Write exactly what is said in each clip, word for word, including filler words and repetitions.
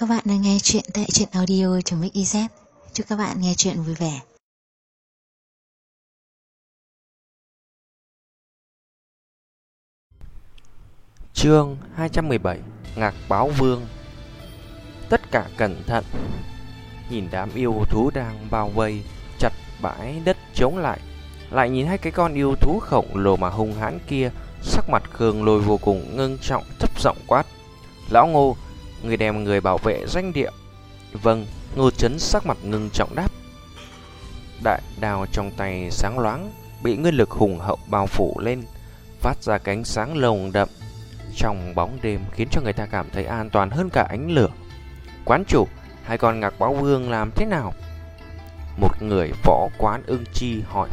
các bạn đang nghe chuyện tại truyện audio.mixyz. Chúc các bạn nghe chuyện vui vẻ. Chương hai trăm mười bảy. Ngạc Báo Vương. Tất cả cẩn thận. Nhìn đám yêu thú đang bao vây chặt bãi đất trống lại, lại nhìn hai cái con yêu thú khổng lồ mà hung hãn kia, sắc mặt Khương Lôi vô cùng ngưng trọng, thấp giọng quát: "Lão Ngô, người đem người bảo vệ doanh địa." "Vâng." Ngô Chấn sắc mặt ngưng trọng đáp. Đại đao trong tay sáng loáng, bị nguyên lực hùng hậu bao phủ lên, phát ra cánh sáng lồng đậm trong bóng đêm, khiến cho người ta cảm thấy an toàn hơn cả ánh lửa. "Quán chủ, hai con Ngạc Báo Vương làm thế nào?" Một người võ quán Ưng Chi hỏi.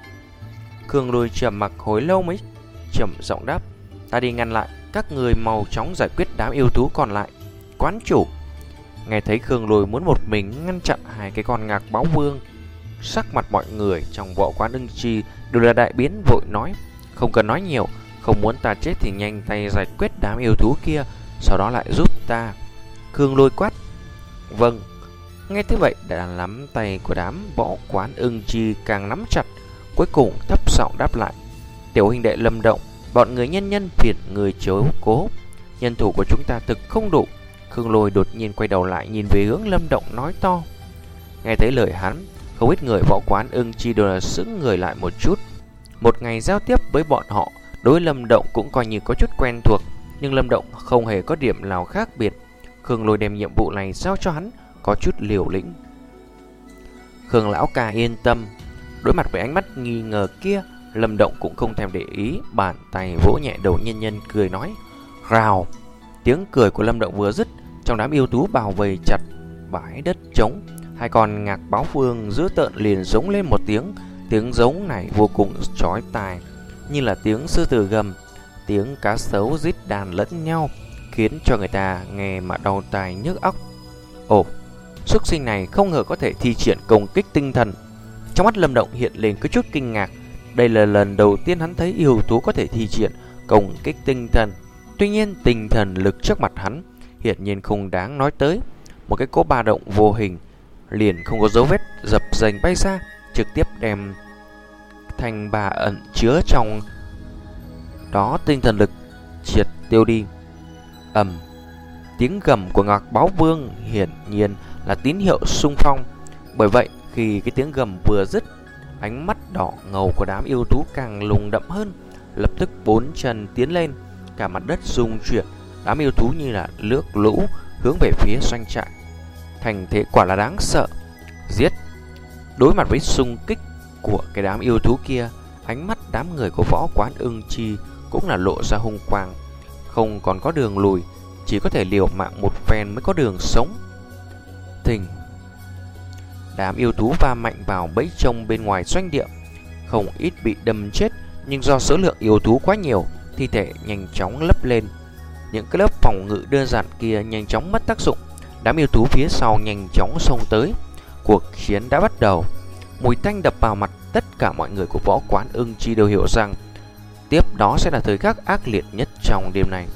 Khương Lôi trầm mặc hồi lâu mới trầm giọng đáp: "Ta đi ngăn lại, các người mau chóng giải quyết đám yêu thú còn lại." "Quán chủ." Nghe thấy Khương Lôi muốn một mình ngăn chặn hai cái con Ngạc Báo Vương, sắc mặt mọi người trong võ quán Ưng Chi đều là đại biến, vội nói: "Không cần nói nhiều, không muốn ta chết thì nhanh tay giải quyết đám yêu thú kia, sau đó lại giúp ta." Khương Lôi quát. "Vâng." Nghe thế vậy, đã nắm tay của đám võ quán Ưng Chi càng nắm chặt, cuối cùng thấp giọng đáp lại: "Tiểu huynh đệ Lâm Động, bọn người nhân nhân phiền người chiếu cố, nhân thủ của chúng ta thực không đủ." Khương Lôi đột nhiên quay đầu lại nhìn về hướng Lâm Động nói to. Nghe thấy lời hắn, không ít người võ quán Ưng Chi đều là sững người lại một chút. Một ngày giao tiếp với bọn họ, đối Lâm Động cũng coi như có chút quen thuộc, nhưng Lâm Động không hề có điểm nào khác biệt. Khương Lôi đem nhiệm vụ này giao cho hắn có chút liều lĩnh. "Khương lão ca yên tâm." Đối mặt với ánh mắt nghi ngờ kia, Lâm Động cũng không thèm để ý, bàn tay vỗ nhẹ đầu nhân nhân cười nói: "Rào." Tiếng cười của Lâm Động vừa dứt, trong đám yêu thú bao vây chặt bãi đất trống, hai con Ngạc Báo Vương dữ tợn liền giống lên một tiếng. Tiếng giống này vô cùng chói tai, như là tiếng sư tử gầm, tiếng cá sấu rít đàn lẫn nhau, khiến cho người ta nghe mà đau tai nhức óc. Ồ, xuất sinh này không ngờ có thể thi triển công kích tinh thần. Trong mắt Lâm Động hiện lên có chút kinh ngạc. Đây là lần đầu tiên hắn thấy yêu thú có thể thi triển công kích tinh thần. Tuy nhiên tinh thần lực trước mặt hắn hiển nhiên không đáng nói tới. Một cái cỗ ba động vô hình liền không có dấu vết dập dềnh bay ra, trực tiếp đem thành bà ẩn chứa trong đó tinh thần lực triệt tiêu đi. Ầm. Tiếng gầm của Ngạc Báo Vương hiển nhiên là tín hiệu xung phong. Bởi vậy khi cái tiếng gầm vừa dứt, ánh mắt đỏ ngầu của đám yêu thú càng lùng đậm hơn, lập tức bốn chân tiến lên, cả mặt đất rung chuyển. Đám yêu thú như là nước lũ hướng về phía doanh trại. Thành thế quả là đáng sợ. Giết. Đối mặt với xung kích của cái đám yêu thú kia, ánh mắt đám người của võ quán Ưng Chi cũng là lộ ra hung quang. Không còn có đường lùi, chỉ có thể liều mạng một phen mới có đường sống. Thình. Đám yêu thú va mạnh vào bẫy trông bên ngoài doanh địa, không ít bị đâm chết, nhưng do số lượng yêu thú quá nhiều, thi thể nhanh chóng lấp lên. Những cái lớp phòng ngự đơn giản kia nhanh chóng mất tác dụng. Đám yêu thú phía sau nhanh chóng xông tới. Cuộc chiến đã bắt đầu. Mùi tanh đập vào mặt, tất cả mọi người của võ quán Ưng Chi đều hiểu rằng tiếp đó sẽ là thời khắc ác liệt nhất trong đêm này.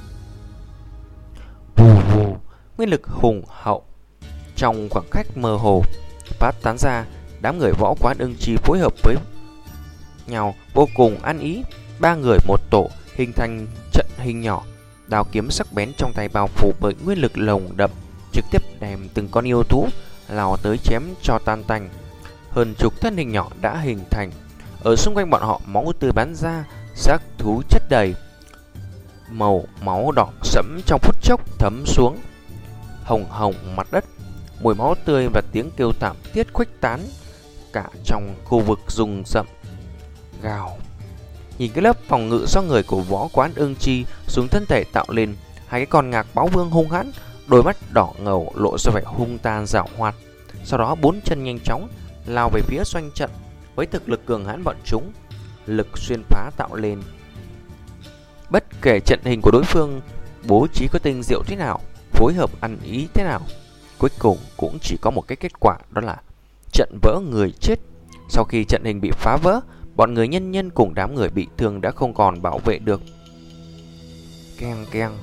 Vù vù, nguyên lực hùng hậu trong khoảng cách mơ hồ phát tán ra. Đám người võ quán Ưng Chi phối hợp với nhau vô cùng ăn ý. Ba người một tổ hình thành trận hình nhỏ, đao kiếm sắc bén trong tay bao phủ bởi nguyên lực lồng đậm, trực tiếp đem từng con yêu thú lao tới chém cho tan tành. Hơn chục thân hình nhỏ đã hình thành. Ở xung quanh bọn họ máu tươi bắn ra, xác thú chất đầy, màu máu đỏ sẫm trong phút chốc thấm xuống hồng hồng mặt đất. Mùi máu tươi và tiếng kêu thảm thiết khuếch tán cả trong khu vực rừng rậm. Gào. Nhìn cái lớp phòng ngự do người của võ quán Ưng Chi xuống thân thể tạo lên, hai cái con Ngạc Báo Vương hung hãn, đôi mắt đỏ ngầu lộ ra vẻ hung tàn giảo hoạt. Sau đó bốn chân nhanh chóng lao về phía doanh trận. Với thực lực cường hãn bọn chúng, lực xuyên phá tạo lên, bất kể trận hình của đối phương bố trí có tinh diệu thế nào, phối hợp ăn ý thế nào, cuối cùng cũng chỉ có một cái kết quả, đó là trận vỡ người chết. Sau khi trận hình bị phá vỡ, bọn người nhân nhân cùng đám người bị thương đã không còn bảo vệ được. Keng keng.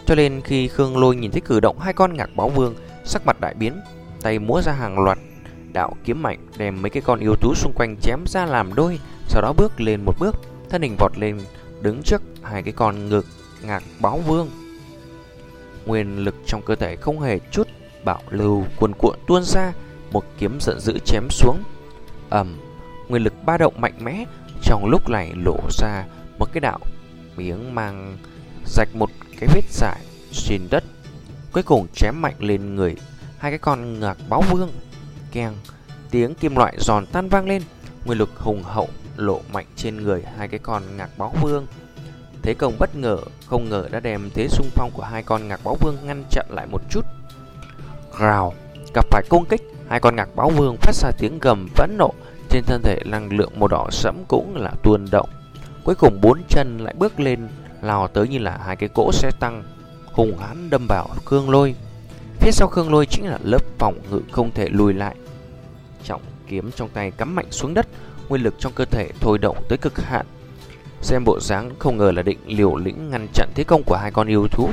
Cho nên khi Khương Lôi nhìn thấy cử động hai con Ngạc Báo Vương, sắc mặt đại biến, tay múa ra hàng loạt đạo kiếm mạnh đem mấy cái con yêu thú xung quanh chém ra làm đôi, sau đó bước lên một bước, thân hình vọt lên đứng trước hai cái con ngực Ngạc Báo Vương. Nguyên lực trong cơ thể không hề chút bạo lưu cuồn cuộn tuôn ra, một kiếm giận dữ chém xuống. Ầm, nguyên lực ba động mạnh mẽ trong lúc này lộ ra một cái đạo miếng mang rạch một cái vết dài trên đất, cuối cùng chém mạnh lên người hai cái con Ngạc Báo Vương. Keng, tiếng kim loại giòn tan vang lên, nguyên lực hùng hậu lộ mạnh trên người hai cái con Ngạc Báo Vương. Thế công bất ngờ không ngờ đã đem thế xung phong của hai con Ngạc Báo Vương ngăn chặn lại một chút. Rào, gặp phải công kích, hai con Ngạc Báo Vương phát ra tiếng gầm phẫn nộ, trên thân thể năng lượng màu đỏ sẫm cũng là tuôn động. Cuối cùng bốn chân lại bước lên, lao tới như là hai cái cỗ xe tăng, hùng hãn đâm vào Khương Lôi. Phía sau Khương Lôi chính là lớp phòng ngự không thể lùi lại. Trọng kiếm trong tay cắm mạnh xuống đất, nguyên lực trong cơ thể thôi động tới cực hạn. Xem bộ dáng không ngờ là định liều lĩnh ngăn chặn thế công của hai con yêu thú.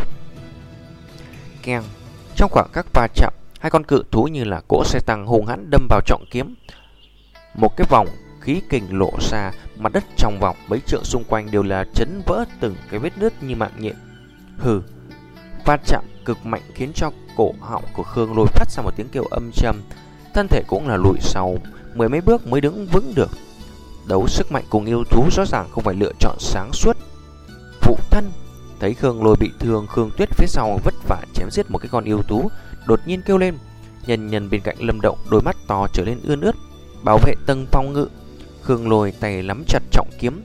Keng, trong khoảng các va chạm, hai con cự thú như là cỗ xe tăng hùng hãn đâm vào trọng kiếm. Một cái vòng khí kình lộ ra, mặt đất trong vòng mấy trượng xung quanh đều là chấn vỡ từng cái vết nứt như mạng nhện. Hừ, va chạm cực mạnh khiến cho cổ họng của Khương Lôi phát ra một tiếng kêu âm trầm, thân thể cũng là lùi sau mười mấy bước mới đứng vững được. Đấu sức mạnh cùng yêu thú rõ ràng không phải lựa chọn sáng suốt. Phụ thân thấy Khương Lôi bị thương, Khương Tuyết phía sau vất vả chém giết một cái con yêu thú, đột nhiên kêu lên. Nhân nhân bên cạnh Lâm Động đôi mắt to trở lên ươn ướt, bảo vệ tầng phòng ngự. Khương Lôi tay nắm chặt trọng kiếm,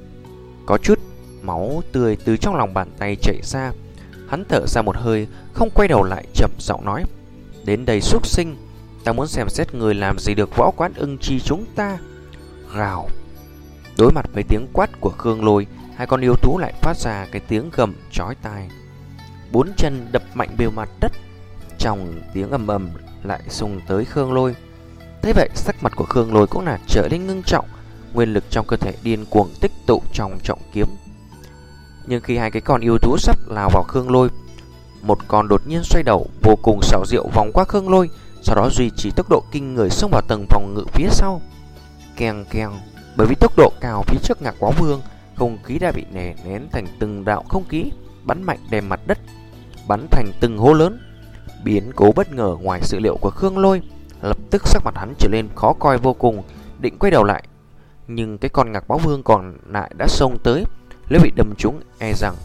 có chút máu tươi từ trong lòng bàn tay chảy ra. Hắn thở ra một hơi, không quay đầu lại, chậm giọng nói: đến đây xuất sinh, ta muốn xem xét người làm gì được Võ Quán Ưng Chi chúng ta. Gào. Đối mặt với tiếng quát của Khương Lôi, hai con yêu thú lại phát ra cái tiếng gầm chói tai. Bốn chân đập mạnh bề mặt đất, trong tiếng ầm ầm lại xung tới Khương Lôi. Thế vậy sắc mặt của Khương Lôi cũng là trở nên ngưng trọng, nguyên lực trong cơ thể điên cuồng tích tụ trong trọng kiếm. Nhưng khi hai cái con yêu thú sắp lao vào Khương Lôi, một con đột nhiên xoay đầu vô cùng xảo diệu vòng qua Khương Lôi, sau đó duy trì tốc độ kinh người xông vào tầng phòng ngự phía sau. Keng keng, bởi vì tốc độ cao phía trước Ngạc Báo Vương, không khí đã bị nè nén thành từng đạo không khí bắn mạnh đem mặt đất bắn thành từng hố lớn. Biến cố bất ngờ ngoài sự liệu của Khương Lôi, lập tức sắc mặt hắn trở lên khó coi vô cùng, định quay đầu lại, nhưng cái con Ngạc Báo Vương còn lại đã xông tới. Nếu bị đâm trúng e rằng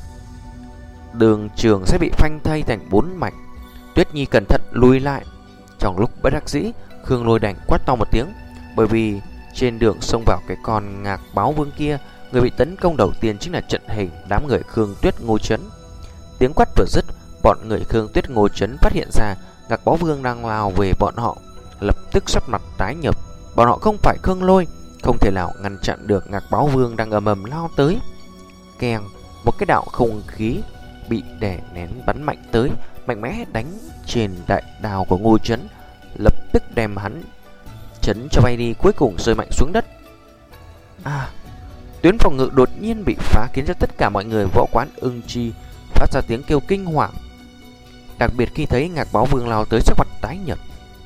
đường trường sẽ bị phanh thây thành bốn mảnh. Tuyết Nhi cẩn thận lùi lại. Trong lúc bất đắc dĩ, Khương Lôi đành quát to một tiếng, bởi vì trên đường xông vào cái con Ngạc Báo Vương kia, người bị tấn công đầu tiên chính là trận hình đám người Khương Tuyết Ngô Chấn. Tiếng quát vừa dứt, bọn người Khương Tuyết Ngô Chấn phát hiện ra Ngạc Báo Vương đang lao về bọn họ, lập tức sắc mặt tái nhợt. Bọn họ không phải Khương Lôi, không thể nào ngăn chặn được Ngạc Báo Vương đang ầm ầm lao tới. Keng, một cái đạo không khí bị đè nén bắn mạnh tới, mạnh mẽ đánh trên đại đao của Ngô Chấn, lập tức đem hắn chấn cho bay đi, cuối cùng rơi mạnh xuống đất. À, tuyến phòng ngự đột nhiên bị phá khiến cho tất cả mọi người Võ Quán Ưng Chi phát ra tiếng kêu kinh hoàng. Đặc biệt khi thấy Ngạc Báo Vương lao tới, sắc mặt tái nhợt.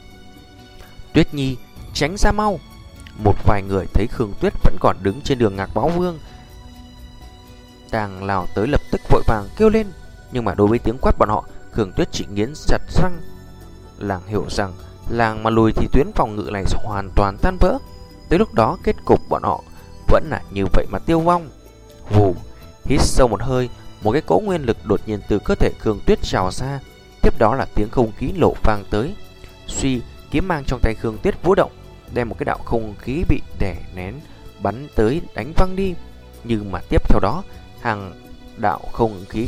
Tuyết Nhi, tránh ra mau. Một vài người thấy Khương Tuyết vẫn còn đứng trên đường Ngạc Báo Vương đang lao tới, lập tức vội vàng kêu lên. Nhưng mà đối với tiếng quát bọn họ, Khương Tuyết chỉ nghiến chặt răng. Làng hiểu rằng làng mà lùi thì tuyến phòng ngự này sẽ hoàn toàn tan vỡ. Tới lúc đó kết cục bọn họ vẫn là như vậy mà tiêu vong. Vù, hít sâu một hơi, một cái cỗ nguyên lực đột nhiên từ cơ thể Khương Tuyết trào ra. Tiếp đó là tiếng không khí nổ vang tới. Suy, kiếm mang trong tay Khương Tuyết vũ động, đem một cái đạo không khí bị đè nén bắn tới đánh văng đi. Nhưng mà tiếp theo đó, hàng đạo không khí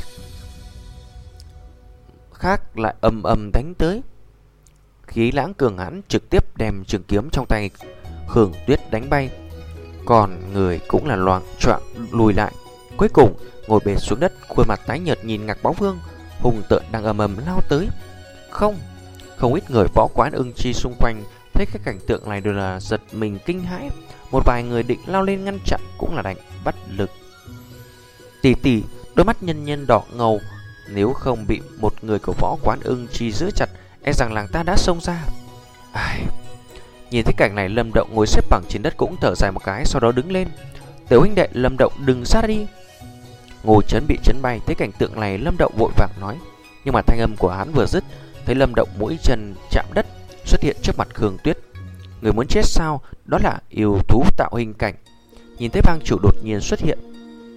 khác lại ầm ầm đánh tới. Khí lãng cường hãn trực tiếp đem trường kiếm trong tay Khương Tuyết đánh bay. Còn người cũng là loạng choạng lùi lại, cuối cùng ngồi bệt xuống đất, khuôn mặt tái nhợt nhìn Ngạc Báo Vương hùng tợn đang ầm ầm lao tới. Không, không ít người Võ Quán Ưng Chi xung quanh thấy cái cảnh tượng này đều là giật mình kinh hãi. Một vài người định lao lên ngăn chặn cũng là đành bất lực. Tỷ tỷ, đôi mắt nhân nhân đỏ ngầu Nếu không bị một người của Võ Quán Ưng Chi giữ chặt, e rằng làng ta đã xông ra. Ai... Nhìn thấy cảnh này, Lâm Động ngồi xếp bằng trên đất cũng thở dài một cái, sau đó đứng lên. Tiểu huynh đệ, Lâm Động đừng sát đi. Ngô Chấn bị chấn bay, thấy cảnh tượng này Lâm Động vội vàng nói. Nhưng mà thanh âm của hắn vừa dứt, thấy Lâm Động mũi chân chạm đất, xuất hiện trước mặt Khương Tuyết. Người muốn chết sao? Đó là yêu thú tạo hình cảnh. Nhìn thấy bang chủ đột nhiên xuất hiện,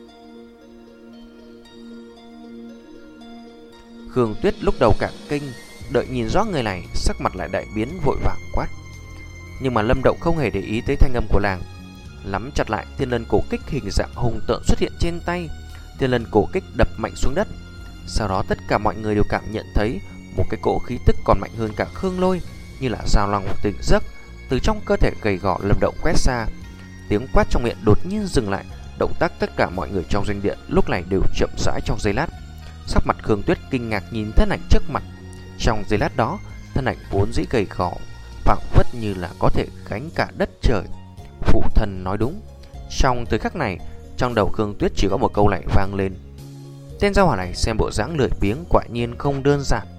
Khương Tuyết lúc đầu cả kinh, đợi nhìn rõ người này, sắc mặt lại đại biến, vội vàng quát. Nhưng mà Lâm Động không hề để ý tới thanh âm của làng. Nắm chặt lại thiên lân cổ kích hình dạng hùng tợn xuất hiện trên tay. Thiên lân cổ kích đập mạnh xuống đất. Sau đó tất cả mọi người đều cảm nhận thấy một cái cỗ khí tức còn mạnh hơn cả Khương Lôi, như là dao long tỉnh giấc, từ trong cơ thể gầy gò Lâm Động quét ra. Tiếng quát trong miệng đột nhiên dừng lại. Động tác tất cả mọi người trong doanh điện lúc này đều chậm rãi trong giây lát. Sắc mặt Khương Tuyết kinh ngạc nhìn thân ảnh trước mặt. Trong giây lát đó, thân ảnh vốn dĩ gầy gò phảng phất như là có thể gánh cả đất trời. Phụ thân nói đúng. Trong thời khắc này, trong đầu Khương Tuyết chỉ có một câu này vang lên. Tên gia hỏa này xem bộ dáng lười biếng quả nhiên không đơn giản.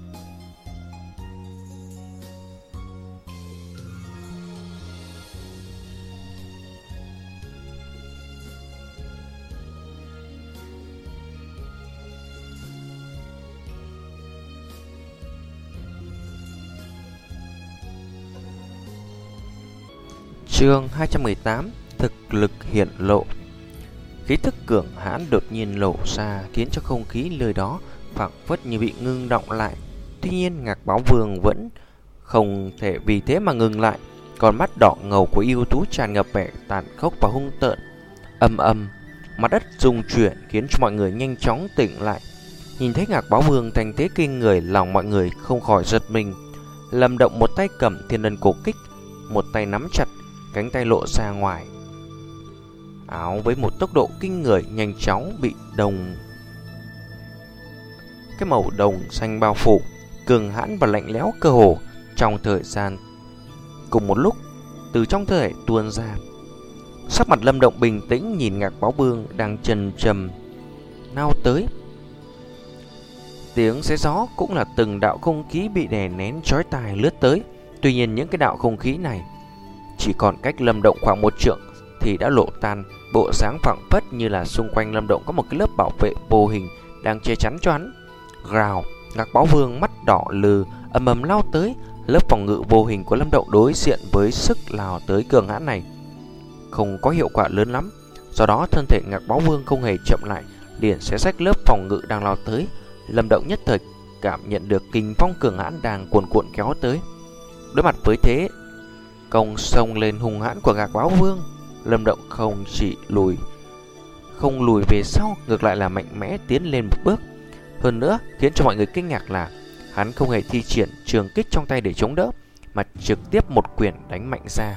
Chương hai trăm mười tám. Thực lực hiển lộ. Khí thức cường hãn đột nhiên lộ ra, khiến cho không khí nơi đó phảng phất như bị ngưng động lại. Tuy nhiên Ngạc Báo Vương vẫn không thể vì thế mà ngừng lại. Con mắt đỏ ngầu của yêu thú tràn ngập vẻ tàn khốc và hung tợn. Âm âm, mặt đất rung chuyển khiến cho mọi người nhanh chóng tỉnh lại. Nhìn thấy Ngạc Báo Vương thành thế kinh người, lòng mọi người không khỏi giật mình. Lâm Động một tay cầm thiên lân cổ kích, một tay nắm chặt, cánh tay lộ ra ngoài áo với một tốc độ kinh người, nhanh chóng bị đồng cái màu đồng xanh bao phủ, cường hãn và lạnh lẽo cơ hồ. Trong thời gian cùng một lúc, từ trong cơ thể tuôn ra. Sắc mặt Lâm Động bình tĩnh nhìn Ngạc Báo Vương đang chần chầm nao tới. Tiếng xé gió cũng là từng đạo không khí bị đè nén chói tai lướt tới. Tuy nhiên những cái đạo không khí này chỉ còn cách Lâm Động khoảng một trượng thì đã lộ tan, bộ dáng phảng phất như là xung quanh Lâm Động có một cái lớp bảo vệ vô hình đang che chắn cho hắn. Gào, Ngạc Báo Vương mắt đỏ lừ ầm ầm lao tới. Lớp phòng ngự vô hình của Lâm Động đối diện với sức lao tới cường hãn này không có hiệu quả lớn lắm. Do đó thân thể Ngạc Báo Vương không hề chậm lại, liền xé rách lớp phòng ngự đang lao tới. Lâm Động nhất thời cảm nhận được kình phong cường hãn đang cuồn cuộn kéo tới. Đối mặt với thế công xông lên hung hãn của Ngạc Báo Vương, Lâm Động không chỉ lùi không lùi về sau, ngược lại là mạnh mẽ tiến lên một bước. Hơn nữa, khiến cho mọi người kinh ngạc là hắn không hề thi triển trường kích trong tay để chống đỡ, mà trực tiếp một quyền đánh mạnh ra.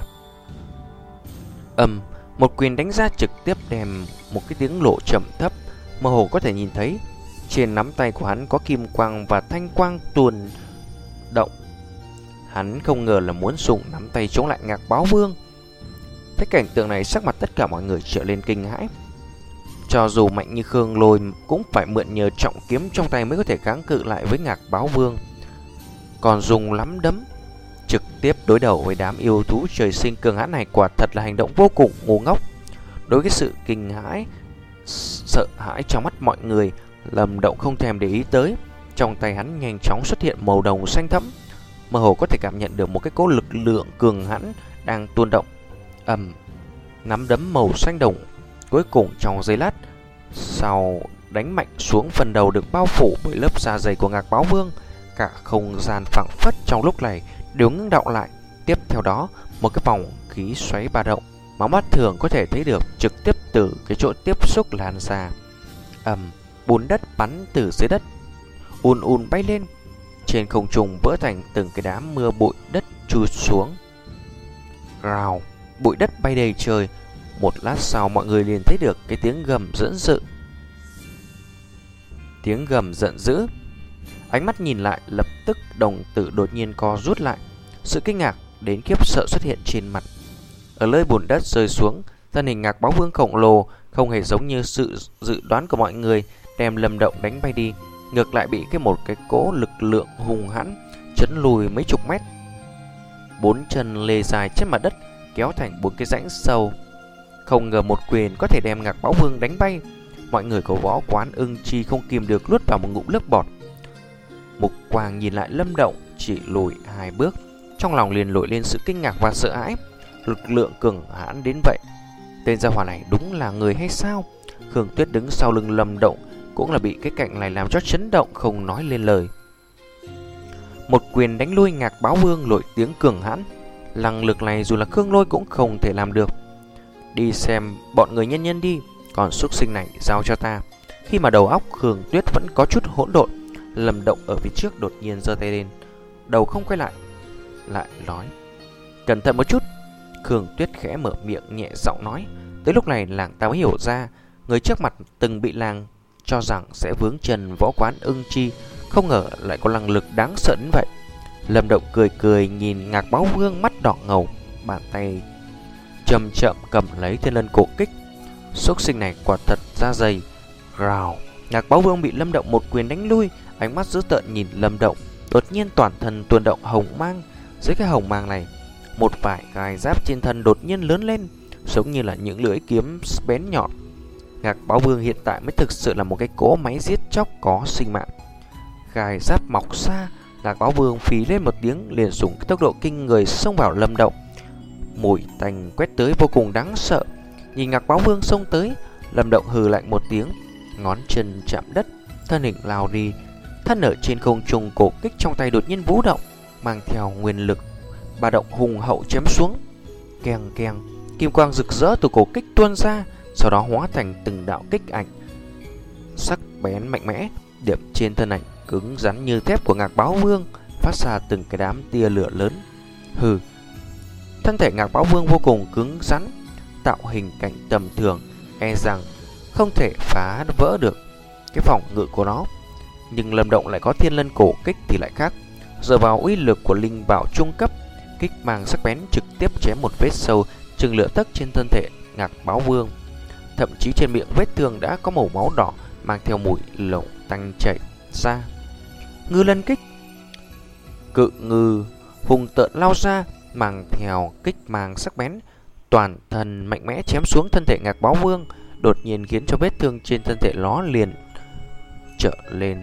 Ầm, một quyền đánh ra trực tiếp đem một cái tiếng lộ trầm thấp, mơ hồ có thể nhìn thấy trên nắm tay của hắn có kim quang và thanh quang tuôn động. Hắn không ngờ là muốn dùng nắm tay chống lại Ngạc Báo Vương. Thấy cảnh tượng này, sắc mặt tất cả mọi người trở lên kinh hãi. Cho dù mạnh như Khương Lôi cũng phải mượn nhờ trọng kiếm trong tay mới có thể kháng cự lại với Ngạc Báo Vương. Còn dùng lắm đấm trực tiếp đối đầu với đám yêu thú trời sinh cường hãn này quả thật là hành động vô cùng ngu ngốc. Đối với sự kinh hãi, sợ hãi trong mắt mọi người, Lâm Động không thèm để ý tới. Trong tay hắn nhanh chóng xuất hiện màu đồng xanh thẫm, mơ hồ có thể cảm nhận được một cái cỗ lực lượng cường hãn đang tuôn động. Ầm, nắm đấm màu xanh đồng cuối cùng trong giây lát sau đánh mạnh xuống phần đầu được bao phủ bởi lớp da dày của Ngạc Báo Vương. Cả không gian phảng phất trong lúc này đều ngưng động lại. Tiếp theo đó, một cái vòng khí xoáy ba động mà mắt thường có thể thấy được trực tiếp từ cái chỗ tiếp xúc lan ra. Ầm, bùn đất bắn từ dưới đất ùn ùn bay lên, trên không trung vỡ thành từng cái đám mưa bụi đất trút xuống. Rào, bụi đất bay đầy trời. Một lát sau mọi người liền thấy được cái tiếng gầm giận dữ. Tiếng gầm giận dữ. Ánh mắt nhìn lại, lập tức đồng tử đột nhiên co rút lại. Sự kinh ngạc đến khiếp sợ xuất hiện trên mặt. Ở nơi bùn đất rơi xuống, thân hình Ngạc Báo Vương khổng lồ không hề giống như sự dự đoán của mọi người, đem Lâm Động đánh bay đi. ngược lại bị cái một cái cỗ lực lượng hùng hãn chấn lùi mấy chục mét. Bốn chân lê dài trên mặt đất kéo thành bốn cái rãnh sâu. Không ngờ một quyền có thể đem Ngạc Báo Vương đánh bay. Mọi người của võ quán Ưng Chi không kìm được nuốt vào một ngụm nước bọt. Mục Quang nhìn lại Lâm Động chỉ lùi hai bước, trong lòng liền nổi lên sự kinh ngạc và sợ hãi. Lực lượng cường hãn đến vậy, tên gia hỏa này đúng là người hay sao? Khương Tuyết đứng sau lưng Lâm Động cũng là bị cái cạnh này làm cho chấn động, không nói lên lời. Một quyền đánh lui Ngạc Báo Vương nổi tiếng cường hãn, năng lực này dù là Khương Lôi cũng không thể làm được. Đi xem bọn người nhân nhân đi, còn xúc sinh này giao cho ta. Khi mà đầu óc Khương Tuyết vẫn có chút hỗn độn, Lâm Động ở phía trước đột nhiên giơ tay lên, đầu không quay lại, lại nói: cẩn thận một chút. Khương Tuyết khẽ mở miệng nhẹ giọng nói. Tới lúc này làng ta mới hiểu ra, người trước mặt từng bị làng cho rằng sẽ vướng chân võ quán Ưng Chi, không ngờ lại có năng lực đáng sợ đến vậy. Lâm Động cười cười nhìn Ngạc Báo Vương mắt đỏ ngầu, bàn tay chậm chậm cầm lấy thiên lân cổ kích. Xúc sinh này quả thật da dày. Rào, Ngạc Báo Vương bị Lâm Động một quyền đánh lui, ánh mắt dữ tợn nhìn Lâm Động. Đột nhiên toàn thân tuôn động hồng mang. Dưới cái hồng mang này, một vài gai giáp trên thân đột nhiên lớn lên, giống như là những lưỡi kiếm bén nhọn. Ngạc Báo Vương hiện tại mới thực sự là một cái cỗ máy giết chóc có sinh mạng. Gai giáp mọc xa, Ngạc Báo Vương phí lên một tiếng liền dùng cái tốc độ kinh người xông vào Lâm Động. Mùi tanh quét tới vô cùng đáng sợ. Nhìn Ngạc Báo Vương xông tới, Lâm Động hừ lạnh một tiếng, ngón chân chạm đất, thân hình lao đi. Thân ở trên không trung, cổ kích trong tay đột nhiên vũ động, mang theo nguyên lực ba động hùng hậu chém xuống. Keng keng, kim quang rực rỡ từ cổ kích tuôn ra, sau đó hóa thành từng đạo kích ảnh sắc bén mạnh mẽ, điểm trên thân ảnh cứng rắn như thép của Ngạc Báo Vương, phát ra từng cái đám tia lửa lớn. Hừ, thân thể Ngạc Báo Vương vô cùng cứng rắn, tạo hình cảnh tầm thường, e rằng không thể phá vỡ được cái phòng ngự của nó. Nhưng Lâm Động lại có thiên lân cổ kích thì lại khác. Dựa vào uy lực của linh bảo trung cấp, kích mang sắc bén trực tiếp chém một vết sâu chừng lửa tấc trên thân thể Ngạc Báo Vương. Thậm chí trên miệng vết thương đã có màu máu đỏ, mang theo mùi lẩu tanh chảy ra. Ngư lân kích, cự ngư hùng tợn lao ra, mang theo kích mang sắc bén, toàn thân mạnh mẽ chém xuống thân thể Ngạc Báo Vương, đột nhiên khiến cho vết thương trên thân thể nó liền trở lên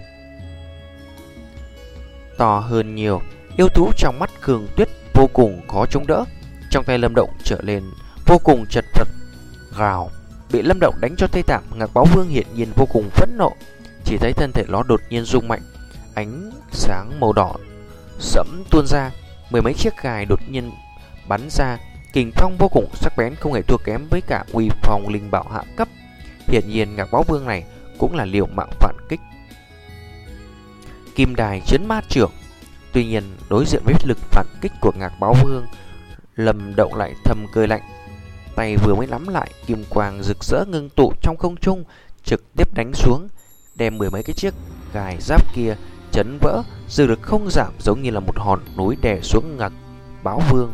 to hơn nhiều. Yêu thú trong mắt Khương Tuyết vô cùng khó chống đỡ, trong tay Lâm Động trở lên vô cùng chật vật. Gào, bị Lâm Động đánh cho tê tạng, Ngạc Báo Vương hiện nhiên vô cùng phẫn nộ. Chỉ thấy thân thể nó đột nhiên rung mạnh, ánh sáng màu đỏ sẫm tuôn ra, mười mấy chiếc gai đột nhiên bắn ra, kình phong vô cùng sắc bén, không hề thua kém với cả uy phong linh bảo hạ cấp. Hiển nhiên Ngạc Báo Vương này cũng là liều mạng phản kích. Kim đài chấn ma trưởng. Tuy nhiên đối diện với lực phản kích của Ngạc Báo Vương, Lâm Động lại thầm cười lạnh. Tay vừa mới nắm lại, kim quang rực rỡ ngưng tụ trong không trung, trực tiếp đánh xuống, đem mười mấy cái chiếc gai giáp kia chấn vỡ, dư lực không giảm, giống như là một hòn núi đè xuống Ngạc Báo Vương.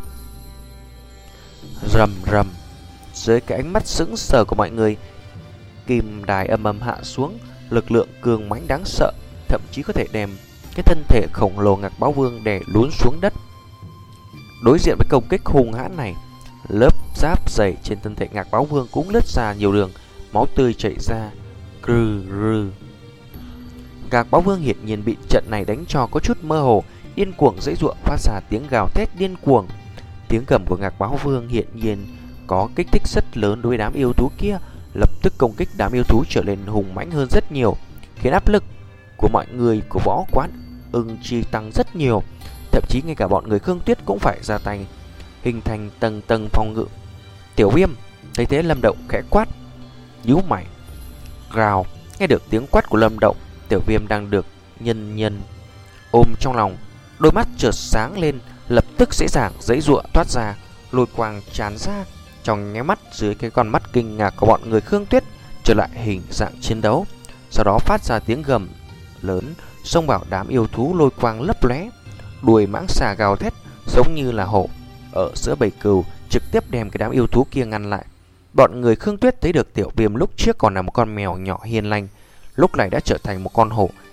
Rầm rầm, dưới cái ánh mắt sững sờ của mọi người, kim đài âm âm hạ xuống, lực lượng cường mãnh đáng sợ, thậm chí có thể đem cái thân thể khổng lồ Ngạc Báo Vương đè lún xuống đất. Đối diện với công kích hung hãn này, lớp giáp dày trên thân thể Ngạc Báo Vương cũng lướt ra nhiều đường, máu tươi chảy ra. Rừ rừ. Ngạc Báo Vương hiển nhiên bị trận này đánh cho có chút mơ hồ, điên cuồng giãy giụa, phát ra tiếng gào thét điên cuồng. Tiếng gầm của Ngạc Báo Vương hiển nhiên có kích thích rất lớn đối với đám yêu thú kia, lập tức công kích đám yêu thú trở nên hùng mãnh hơn rất nhiều, khiến áp lực của mọi người của võ quán Ưng Chi tăng rất nhiều. Thậm chí ngay cả bọn người Khương Tuyết cũng phải ra tay, hình thành tầng tầng phòng ngự. Tiểu Viêm thấy thế, Lâm Động khẽ quát, nhíu mày. Gào, nghe được tiếng quát của Lâm Động, Tiểu Viêm đang được nhân nhân ôm trong lòng, đôi mắt chợt sáng lên, lập tức dễ dàng giãy giụa thoát ra, lôi quang tràn ra. Trong nháy mắt, dưới cái con mắt kinh ngạc của bọn người Khương Tuyết trở lại hình dạng chiến đấu, sau đó phát ra tiếng gầm lớn, xông vào đám yêu thú, lôi quang lấp lóe, đuôi mãng xà gào thét giống như là hổ ở giữa bầy cừu, trực tiếp đem cái đám yêu thú kia ngăn lại. Bọn người Khương Tuyết thấy được Tiểu Viêm lúc trước còn là một con mèo nhỏ hiền lành, lúc này đã trở thành một con hổ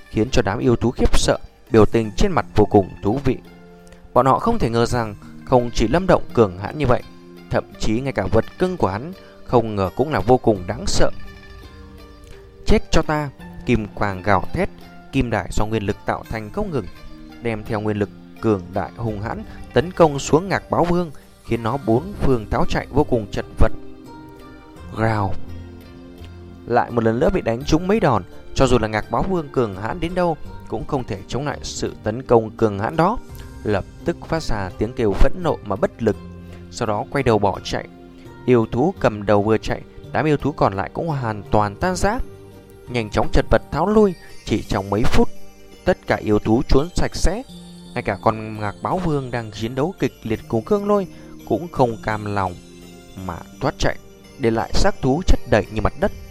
khiến cho đám yêu thú khiếp sợ, biểu tình trên mặt vô cùng thú vị. Bọn họ không thể ngờ rằng không chỉ Lâm Động cường hãn như vậy, thậm chí ngay cả vật cưng của hắn không ngờ cũng là vô cùng đáng sợ. Chết cho ta! Kim quang gào thét, kim đài do nguyên lực tạo thành không ngừng, đem theo nguyên lực cường đại hùng hãn tấn công xuống Ngạc Báo Vương, khiến nó bốn phương tháo chạy vô cùng chật vật. Rào! Lại một lần nữa bị đánh trúng mấy đòn. Cho dù là Ngạc Báo Vương cường hãn đến đâu cũng không thể chống lại sự tấn công cường hãn đó, lập tức phát ra tiếng kêu phẫn nộ mà bất lực, sau đó quay đầu bỏ chạy. Yêu thú cầm đầu vừa chạy, đám yêu thú còn lại cũng hoàn toàn tan rã, nhanh chóng chật vật tháo lui. Chỉ trong mấy phút, tất cả yêu thú trốn sạch sẽ. Ngay cả con Ngạc Báo Vương đang chiến đấu kịch liệt cùng Khương Lôi cũng không cam lòng mà thoát chạy, để lại xác thú chất đầy như mặt đất.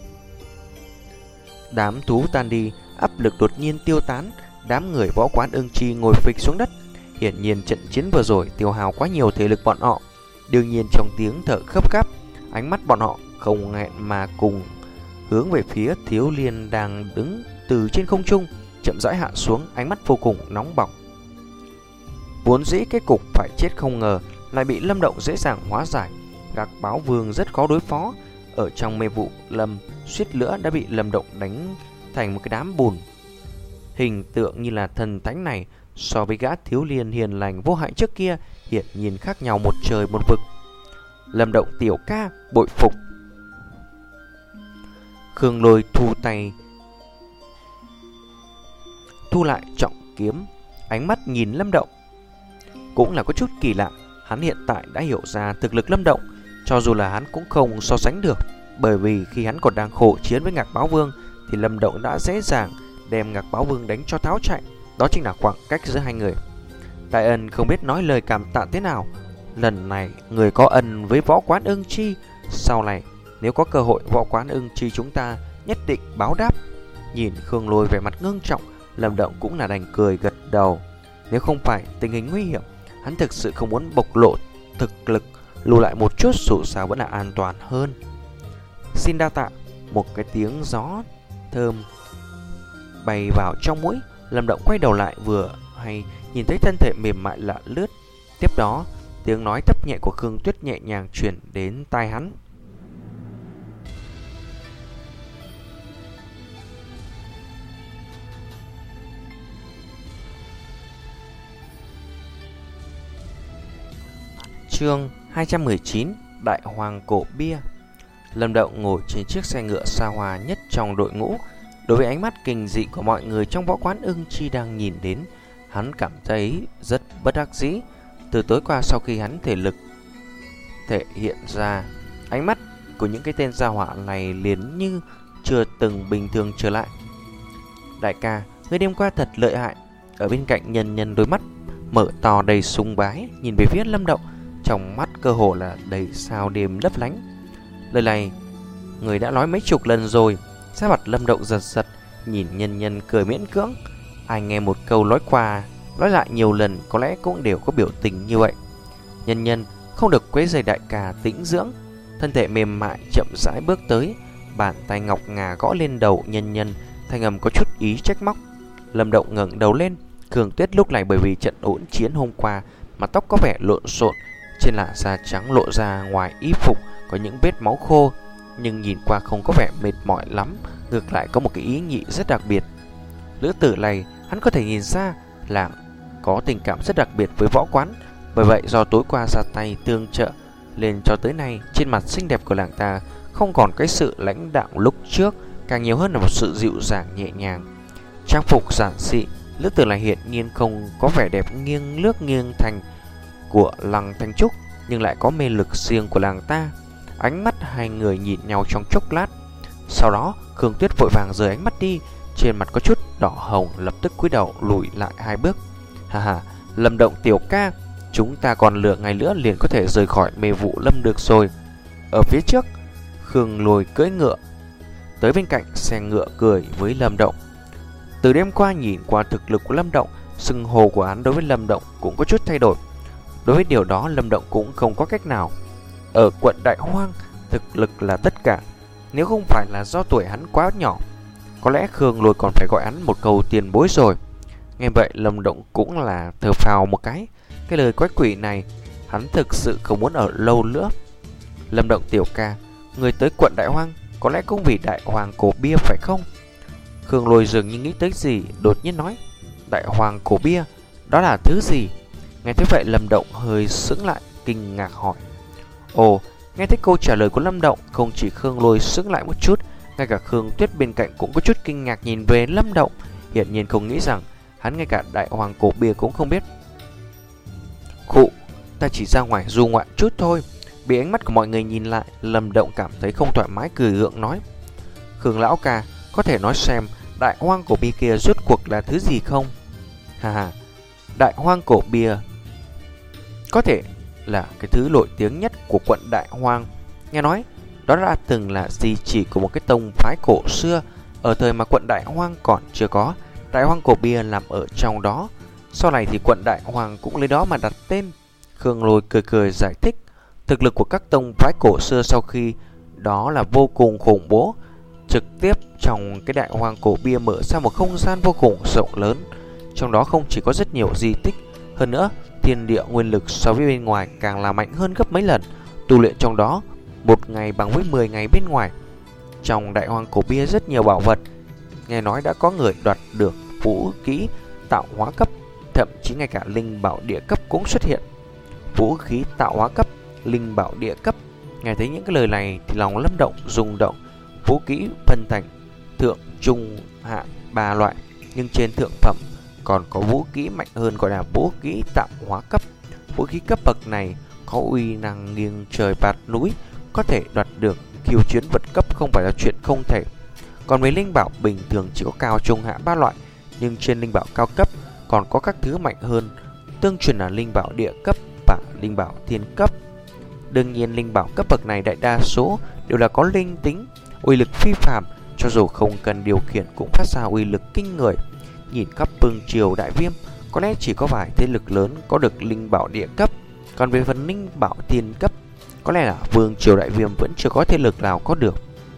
Đám thú tan đi, áp lực đột nhiên tiêu tán. Đám người Võ Quán Ưng Chi ngồi phịch xuống đất. Hiển nhiên trận chiến vừa rồi tiêu hao quá nhiều thể lực bọn họ. Đương nhiên trong tiếng thở khấp gáp, ánh mắt bọn họ không hẹn mà cùng hướng về phía Thiếu Liên đang đứng từ trên không trung, chậm rãi hạ xuống, ánh mắt vô cùng nóng bỏng. Vốn dĩ kết cục phải chết không ngờ lại bị Lâm Động dễ dàng hóa giải. Ngạc Báo Vương rất khó đối phó. Ở trong mê vụ Lâm suýt nữa đã bị Lâm Động đánh thành một cái đám bùn. Hình tượng như là thần thánh này so với gã thiếu liên hiền lành vô hại trước kia hiển nhiên khác nhau một trời một vực. Lâm Động tiểu ca, bội phục. Khương Lôi thu tay, thu lại trọng kiếm, ánh mắt nhìn Lâm Động. Cũng là có chút kỳ lạ, hắn hiện tại đã hiểu ra thực lực Lâm Động, cho dù là hắn cũng không so sánh được. Bởi vì khi hắn còn đang khổ chiến với Ngạc Báo Vương thì Lâm Động đã dễ dàng đem Ngạc Báo Vương đánh cho tháo chạy. Đó chính là khoảng cách giữa hai người. Đại ân không biết nói lời cảm tạ thế nào. Lần này người có ân với Võ Quán Ưng Chi, sau này nếu có cơ hội Võ Quán Ưng Chi chúng ta nhất định báo đáp. Nhìn Khương Lôi vẻ mặt ngưng trọng, Lâm Động cũng là đành cười gật đầu. Nếu không phải tình hình nguy hiểm, hắn thực sự không muốn bộc lộ thực lực, lùi lại một chút dù sao vẫn là an toàn hơn. Xin đa tạ. Một cái tiếng gió thơm bay vào trong mũi. Lâm Động quay đầu lại vừa hay nhìn thấy thân thể mềm mại lạ lướt. Tiếp đó tiếng nói thấp nhẹ của Khương Tuyết nhẹ nhàng chuyển đến tai hắn. Chương hai trăm mười chín, Đại Hoàng Cổ Bia. Lâm Động ngồi trên chiếc xe ngựa xa hoa nhất trong đội ngũ. Đối với ánh mắt kinh dị của mọi người trong Võ Quán Ưng Chi đang nhìn đến, hắn cảm thấy rất bất đắc dĩ. Từ tối qua sau khi hắn thể lực thể hiện ra, ánh mắt của những cái tên gia hỏa này liền như chưa từng bình thường trở lại. Đại ca, người đêm qua thật lợi hại. Ở bên cạnh Nhân Nhân đôi mắt mở to đầy sùng bái nhìn về phía Lâm Động, trong mắt cơ hồ là đầy sao đêm lấp lánh. Lời này người đã nói mấy chục lần rồi. Sắc mặt Lâm Động giật giật, nhìn Nhân Nhân cười miễn cưỡng. Ai nghe một câu nói qua nói lại nhiều lần có lẽ cũng đều có biểu tình như vậy. Nhân Nhân không được quấy rầy đại ca tĩnh dưỡng, thân thể mềm mại chậm rãi bước tới, bàn tay ngọc ngà gõ lên đầu Nhân Nhân, thanh âm có chút ý trách móc. Lâm Động ngẩng đầu lên. Khương Tuyết lúc này bởi vì trận hỗn chiến hôm qua mà tóc có vẻ lộn xộn, trên làn da trắng lộ ra ngoài y phục có những vết máu khô, nhưng nhìn qua không có vẻ mệt mỏi lắm, ngược lại có một cái ý nhị rất đặc biệt. Lữ tử này hắn có thể nhìn ra là có tình cảm rất đặc biệt với Võ Quán. Bởi vậy do tối qua ra tay tương trợ lên cho tới nay, trên mặt xinh đẹp của nàng ta không còn cái sự lãnh đạm lúc trước, càng nhiều hơn là một sự dịu dàng nhẹ nhàng. Trang phục giản dị, Lữ tử này hiện nhiên không có vẻ đẹp nghiêng nước nghiêng thành của Lăng Thanh Trúc, nhưng lại có mê lực riêng của nàng ta. Ánh mắt hai người nhìn nhau trong chốc lát. Sau đó Khương Tuyết vội vàng rời ánh mắt đi, trên mặt có chút đỏ hồng, lập tức cúi đầu lùi lại hai bước. Hà hà, Lâm Động tiểu ca, chúng ta còn lựa ngày nữa liền có thể rời khỏi mê vụ Lâm được rồi. Ở phía trước, Khương Lôi cưỡi ngựa tới bên cạnh xe ngựa cười với Lâm Động. Từ đêm qua nhìn qua thực lực của Lâm Động, xưng hô của hắn đối với Lâm Động cũng có chút thay đổi. Đối với điều đó Lâm Động cũng không có cách nào. Ở quận Đại Hoang, thực lực là tất cả. Nếu không phải là do tuổi hắn quá nhỏ, Có lẽ Khương Lôi còn phải gọi hắn một câu tiền bối rồi. Nghe vậy Lâm Động cũng là thở phào một cái. Cái lời quái quỷ này hắn thực sự không muốn ở lâu nữa. Lâm Động tiểu ca, người tới quận Đại Hoang có lẽ cũng vì Đại Hoàng cổ bia phải không? Khương Lôi dường như nghĩ tới gì, đột nhiên nói: Đại Hoàng cổ bia, đó là thứ gì? Nghe thấy vậy Lâm Động hơi sững lại, kinh ngạc hỏi. Ồ, nghe thấy câu trả lời của Lâm Động, không chỉ Khương Lôi sững lại một chút, ngay cả Khương Tuyết bên cạnh cũng có chút kinh ngạc nhìn về Lâm Động, hiển nhiên không nghĩ rằng hắn ngay cả Đại Hoàng cổ bia cũng không biết. Khụ, ta chỉ ra ngoài du ngoạn chút thôi. Bị ánh mắt của mọi người nhìn lại, Lâm Động cảm thấy không thoải mái, cười gượng nói: Khương lão ca, có thể nói xem Đại Hoang cổ bia kia rốt cuộc là thứ gì không? Hà hà, Đại Hoang cổ bia có thể là cái thứ nổi tiếng nhất của quận Đại Hoang. Nghe nói đó đã từng là di chỉ của một cái tông phái cổ xưa, ở thời mà quận Đại Hoang còn chưa có, Đại Hoang cổ bia nằm ở trong đó. Sau này thì quận Đại Hoang cũng lấy đó mà đặt tên. Khương Lôi cười cười giải thích, thực lực của các tông phái cổ xưa sau khi đó là vô cùng khủng bố. Trực tiếp trong cái Đại Hoang cổ bia mở ra một không gian vô cùng rộng lớn, trong đó không chỉ có rất nhiều di tích, hơn nữa thiên địa nguyên lực so với bên ngoài càng là mạnh hơn gấp mấy lần. Tu luyện trong đó một ngày bằng với mười ngày bên ngoài. Trong Đại Hoang cổ bia rất nhiều bảo vật, nghe nói đã có người đoạt được vũ khí tạo hóa cấp, thậm chí ngay cả linh bảo địa cấp cũng xuất hiện. Vũ khí tạo hóa cấp, linh bảo địa cấp. Nghe thấy những cái lời này thì lòng Lâm Động rung động. Vũ khí phân thành thượng, trung, hạ ba loại, nhưng trên thượng phẩm còn có vũ khí mạnh hơn gọi là vũ khí tạo hóa cấp. Vũ khí cấp bậc này có uy năng nghiêng trời bạt núi, có thể đoạt được khiêu chiến vật cấp không phải là chuyện không thể. Còn với linh bảo bình thường chỉ có cao, trung, hạ ba loại, nhưng trên linh bảo cao cấp còn có các thứ mạnh hơn, tương truyền là linh bảo địa cấp và linh bảo thiên cấp. Đương nhiên linh bảo cấp bậc này đại đa số đều là có linh tính, uy lực phi phàm, cho dù không cần điều khiển cũng phát ra uy lực kinh người. Nhìn khắp vương triều Đại Viêm, có lẽ chỉ có vài thế lực lớn có được linh bảo địa cấp. Còn về phần linh bảo thiên cấp, có lẽ là vương triều Đại Viêm vẫn chưa có thế lực nào có được.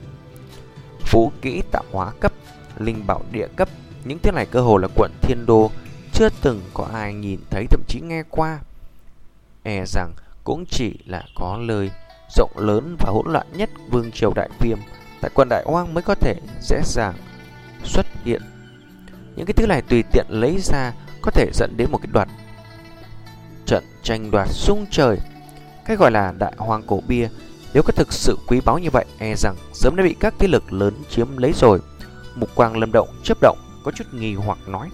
Vũ kỹ tạo hóa cấp, linh bảo địa cấp, những thứ này cơ hồ là quận Thiên Đô chưa từng có ai nhìn thấy, thậm chí nghe qua. E rằng cũng chỉ là có lời rộng lớn và hỗn loạn nhất vương triều Đại Viêm, tại quận Đại Hoang mới có thể dễ dàng xuất hiện. Những cái thứ này tùy tiện lấy ra có thể dẫn đến một cái đoạt trận tranh đoạt rung trời. Cái gọi là Đại Hoang cổ bia nếu có thực sự quý báu như vậy, e rằng sớm đã bị các thế lực lớn chiếm lấy rồi. Mục quang Lâm Động chớp động, có chút nghi hoặc nói: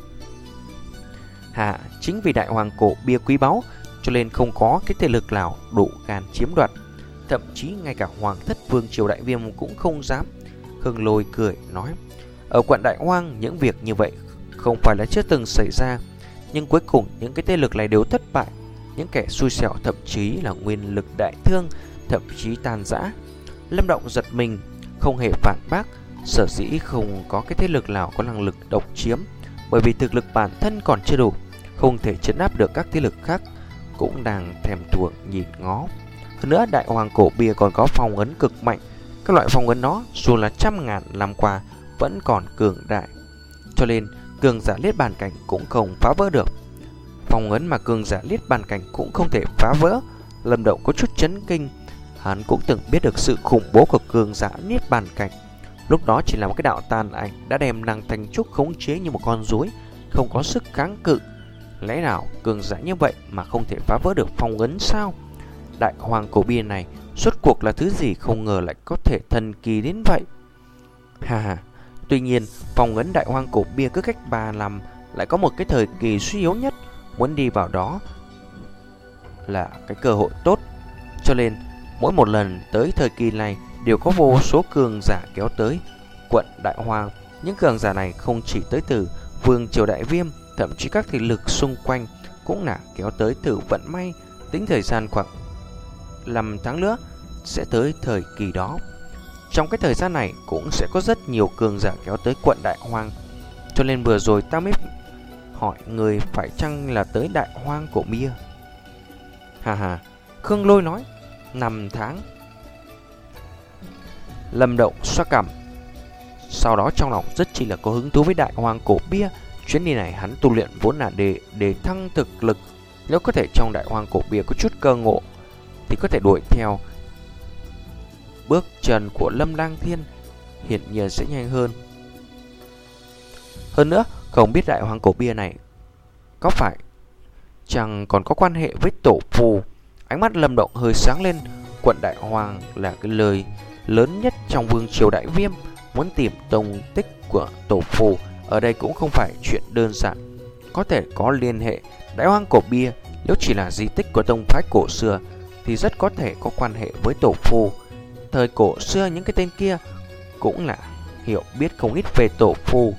Hà, chính vì Đại Hoang cổ bia quý báu cho nên không có cái thế lực nào đủ gan chiếm đoạt, thậm chí ngay cả Hoàng thất vương triều Đại Viêm cũng không dám. Khương Lôi cười nói: Ở quận Đại Hoang những việc như vậy không phải là chưa từng xảy ra, nhưng cuối cùng những cái thế lực này đều thất bại. Những kẻ xui xẻo thậm chí là nguyên lực đại thương, thậm chí tan rã. Lâm Động giật mình, không hề phản bác. Sở dĩ không có cái thế lực nào có năng lực độc chiếm, bởi vì thực lực bản thân còn chưa đủ, không thể trấn áp được các thế lực khác cũng đang thèm thuồng nhìn ngó. Hơn nữa Đại Hoàng cổ bia còn có phong ấn cực mạnh. Các loại phong ấn nó dù là trăm ngàn năm qua vẫn còn cường đại, cho nên cường giả liết bàn cảnh cũng không phá vỡ được. Phong ấn mà cường giả liết bàn cảnh cũng không thể phá vỡ. Lâm Động có chút chấn kinh. Hắn cũng từng biết được sự khủng bố của cường giả niết bàn cảnh. Lúc đó chỉ là một cái đạo tàn ảnh đã đem Năng Thanh Trúc khống chế như một con rối, không có sức kháng cự. Lẽ nào cường giả như vậy mà không thể phá vỡ được phong ấn sao? Đại Hoàng cổ bia này rốt cuộc là thứ gì, không ngờ lại có thể thần kỳ đến vậy. Hà hà. Tuy nhiên phong ấn Đại Hoang cổ bia cứ cách ba năm lại có một cái thời kỳ suy yếu nhất, muốn đi vào đó là cái cơ hội tốt. Cho nên mỗi một lần tới thời kỳ này đều có vô số cường giả kéo tới quận Đại Hoang. Những cường giả này không chỉ tới từ vương triều Đại Viêm, thậm chí các thế lực xung quanh cũng là kéo tới từ vận may. Tính thời gian khoảng năm tháng nữa sẽ tới thời kỳ đó. Trong cái thời gian này cũng sẽ có rất nhiều cường giả kéo tới quận Đại Hoang. Cho nên vừa rồi ta mới hỏi người phải chăng là tới Đại Hoang cổ bia. Hà hà. Khương Lôi nói: Năm tháng. Lâm Động xoa cằm: Sau đó trong lòng rất chi là có hứng thú với đại hoàng cổ bia. Chuyến đi này hắn tu luyện vốn là để để thăng thực lực. Nếu có thể trong đại hoàng cổ bia có chút cơ ngộ thì có thể đuổi theo bước chân của Lâm Lang Thiên, hiển nhiên sẽ nhanh hơn. Hơn nữa, không biết đại hoàng cổ bia này có phải chẳng còn có quan hệ với tổ phù. Ánh mắt Lâm Động hơi sáng lên. Quận Đại Hoàng là cái lời lớn nhất trong vương triều Đại Viêm, muốn tìm tông tích của tổ phù ở đây cũng không phải chuyện đơn giản. Có thể có liên hệ. Đại hoàng cổ bia nếu chỉ là di tích của tông phái cổ xưa thì rất có thể có quan hệ với tổ phù. Thời cổ xưa những cái tên kia cũng là hiểu biết không ít về tổ phù.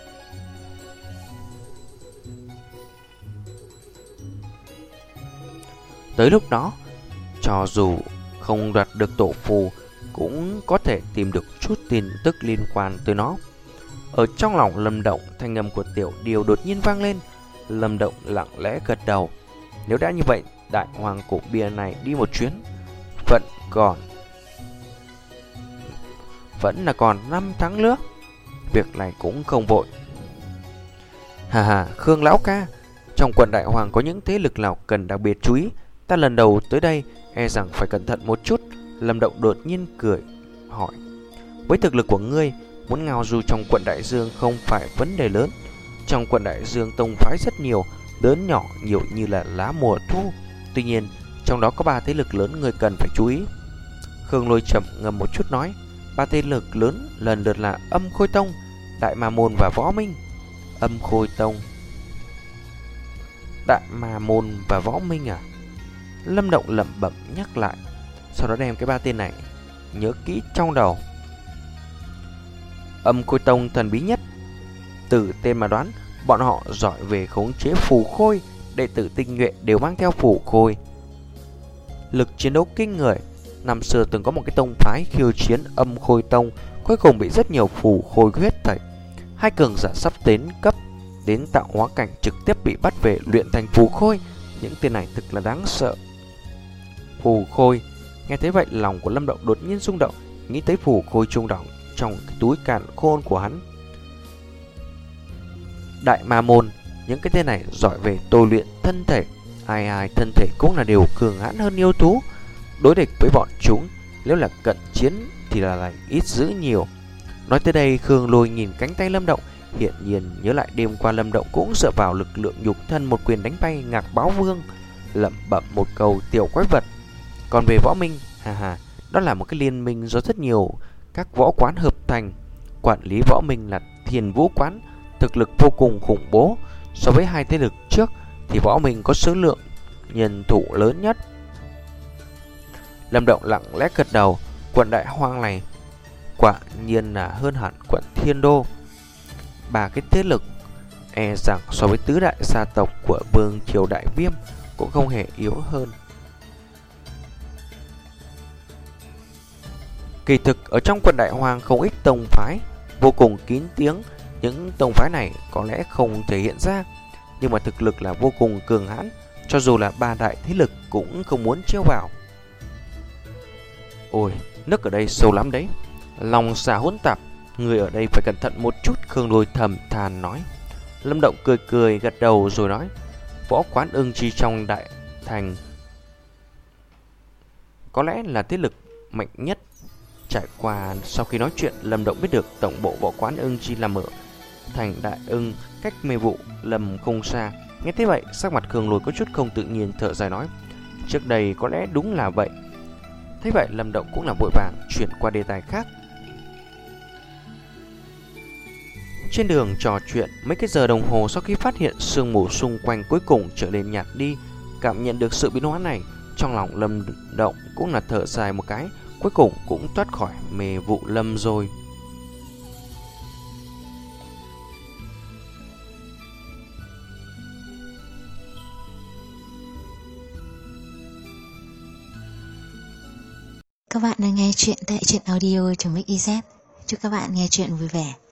Tới lúc đó, cho dù không đoạt được tổ phù, cũng có thể tìm được chút tin tức liên quan tới nó. Ở trong lòng Lâm Động, thanh âm của Tiểu Điều đột nhiên vang lên. Lâm Động lặng lẽ gật đầu. Nếu đã như vậy, đại hoàng cổ bia này đi một chuyến vẫn còn Vẫn là còn năm tháng nữa. Việc này cũng không vội. Hà hà, Khương lão ca, trong quận Đại Hoàng có những thế lực nào cần đặc biệt chú ý? Ta lần đầu tới đây, e rằng phải cẩn thận một chút. Lâm Động đột nhiên cười hỏi. Với thực lực của ngươi, muốn ngao du trong quận Đại Dương không phải vấn đề lớn. Trong quận Đại Dương tông phái rất nhiều, lớn nhỏ nhiều như là lá mùa thu. Tuy nhiên, trong đó có ba thế lực lớn ngươi cần phải chú ý. Khương Lôi chậm ngầm một chút nói. Ba thế lực lớn lần lượt là Âm Khôi Tông, Đại Ma Môn và Võ Minh. Âm Khôi Tông, Đại Ma Môn và Võ Minh à? Lâm Động lẩm bẩm nhắc lại, sau đó đem cái ba tên này nhớ kỹ trong đầu. Âm Khôi Tông thần bí nhất. Từ tên mà đoán, bọn họ giỏi về khống chế phù khôi. Đệ tử tinh nhuệ đều mang theo phù khôi, lực chiến đấu kinh người. Năm xưa từng có một cái tông phái khiêu chiến Âm Khôi Tông, cuối cùng bị rất nhiều phù khôi huyết tẩy. Hai cường giả sắp đến cấp đến tạo hóa cảnh trực tiếp bị bắt về luyện thành phù khôi. Những tên này thực là đáng sợ. Phù khôi. Nghe thấy vậy lòng của Lâm Động đột nhiên rung động, nghĩ tới phù khôi trung động trong cái túi càn khôn của hắn. Đại Ma Môn. Những cái tên này giỏi về tôi luyện thân thể. Ai ai thân thể cũng là điều cường hãn hơn yêu thú. Đối địch với bọn chúng, nếu là cận chiến thì là lành ít dữ nhiều. Nói tới đây, Khương Lôi nhìn cánh tay Lâm Động, hiện nhiên nhớ lại đêm qua Lâm Động cũng dựa vào lực lượng nhục thân một quyền đánh bay Ngạc Báo Vương, lẩm bẩm một câu tiểu quái vật. Còn về Võ Minh, hà hà, đó là một cái liên minh do rất nhiều các võ quán hợp thành. Quản lý Võ Minh là Thiền Vũ Quán, thực lực vô cùng khủng bố. So với hai thế lực trước thì Võ Minh có số lượng nhân thủ lớn nhất. Lâm Động lặng lẽ gật đầu. Quận Đại Hoang này quả nhiên là hơn hẳn quận Thiên Đô. Ba cái thế lực e rằng so với tứ đại gia tộc của vương triều Đại Viêm cũng không hề yếu hơn. Kỳ thực ở trong quận Đại Hoang không ít tông phái vô cùng kín tiếng. Những tông phái này có lẽ không thể hiện ra, nhưng mà thực lực là vô cùng cường hãn. Cho dù là ba đại thế lực cũng không muốn trêu vào. Ôi, nước ở đây sâu lắm đấy. Lòng xà hỗn tạp, người ở đây phải cẩn thận một chút. Khương Lôi thầm than nói. Lâm Động cười cười gật đầu rồi nói. Võ quán Ưng Chi trong đại thành có lẽ là thế lực mạnh nhất. Trải qua sau khi nói chuyện, Lâm Động biết được tổng bộ võ quán Ưng Chi nằm ở thành Đại Ưng, cách Mê Vụ Lâm không xa. Nghe thế vậy, sắc mặt Khương Lôi có chút không tự nhiên, thở dài nói. Trước đây có lẽ đúng là vậy. Thế vậy Lâm Động cũng là vội vàng chuyển qua đề tài khác. Trên đường trò chuyện mấy cái giờ đồng hồ sau khi phát hiện sương mù xung quanh cuối cùng trở nên nhạt đi. Cảm nhận được sự biến hóa này, trong lòng Lâm Động cũng là thở dài một cái, cuối cùng cũng thoát khỏi Mê Vụ Lâm rồi. Các bạn đang nghe chuyện tại truyện audio chấm ích i zét. Chúc các bạn nghe chuyện vui vẻ.